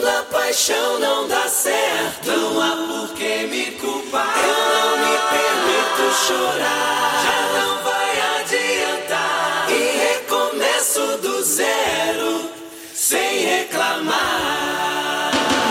Quando a paixão não dá certo, não há por que me culpar. Eu não me permito chorar, já não vai adiantar. E recomeço do zero, sem reclamar.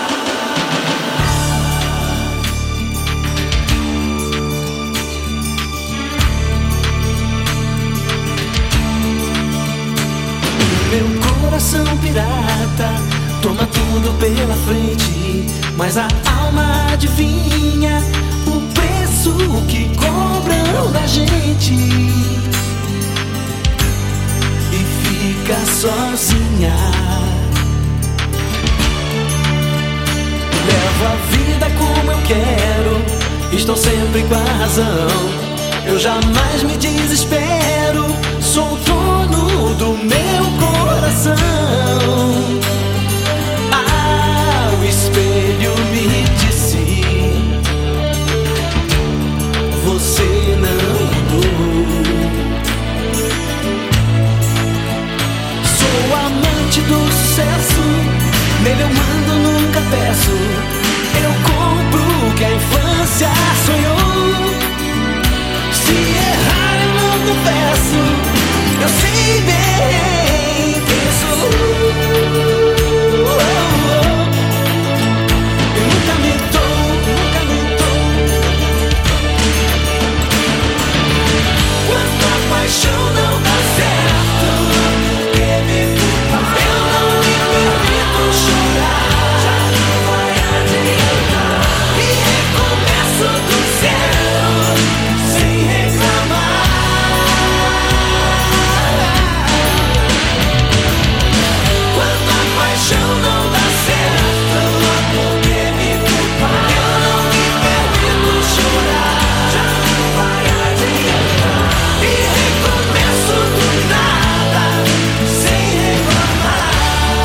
Meu coração pirata toma tudo pela frente, mas a alma adivinha o preço que cobram da gente e fica sozinha. Levo a vida como eu quero, estou sempre com a razão. Eu jamais me desespero, sou o dono do meu coração. Ah, o espelho me disse: você não mudou. Sou amante do sucesso, nele eu mando, nunca peço. Eu compro o que a infância sonhou. Se errar eu não confesso, eu sei bem quem sou. Eu nunca me dou, nunca me dou. Quando a paixão não dá certo, por que me culpar? Eu não me permito chorar, já não vai adiantar. E recomeço do zero, sem reclamar. Quando a paixão não dá certo, por que me culpar? Eu não me permito chorar, já não vai adiantar. E recomeço do nada, sem reclamar.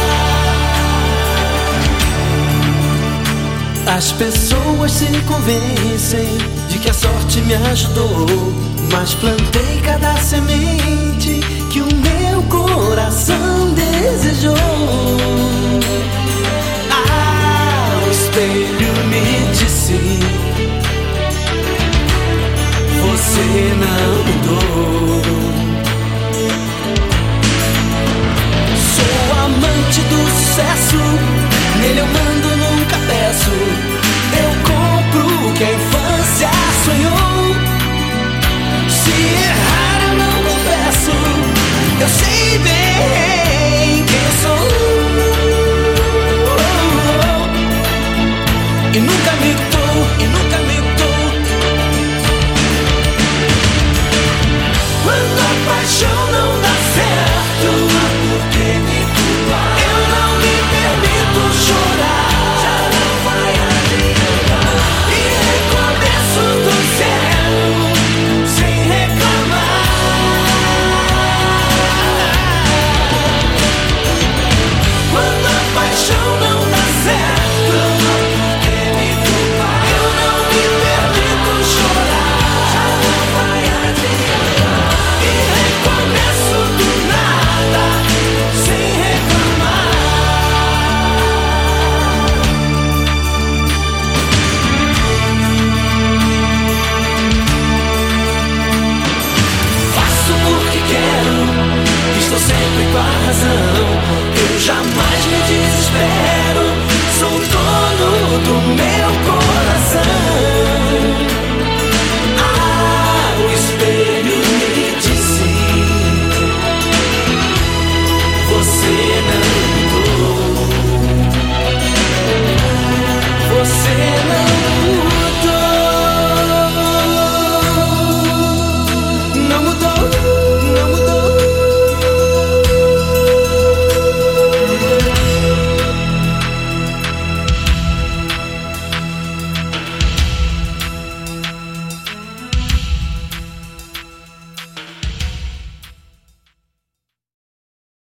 As pessoas se convencem de que a sorte me ajudou, mas plantei cada semente que o meu coração desejou. Ah, o espelho me disse: você não mudou. Sou amante do sucesso, nele eu mando, nunca peço. Eu compro o que a infância sonhou. Se errar eu não confesso, eu sei bem quem sou. E nunca me dou, e nunca me dou. Quando a paixão não dá certo, por que me culpar? Eu não me permito chorar, já não vai adiantar. E recomeço do zero, sem reclamar. Quando a paixão não dá certo, por que me culpar? Eu não me permito chorar, já não vai adiantar. E recomeço do nada, sem reclamar. Faço porque quero, estou sempre com a razão. Eu jamais me desespero, sou dono do meu coração.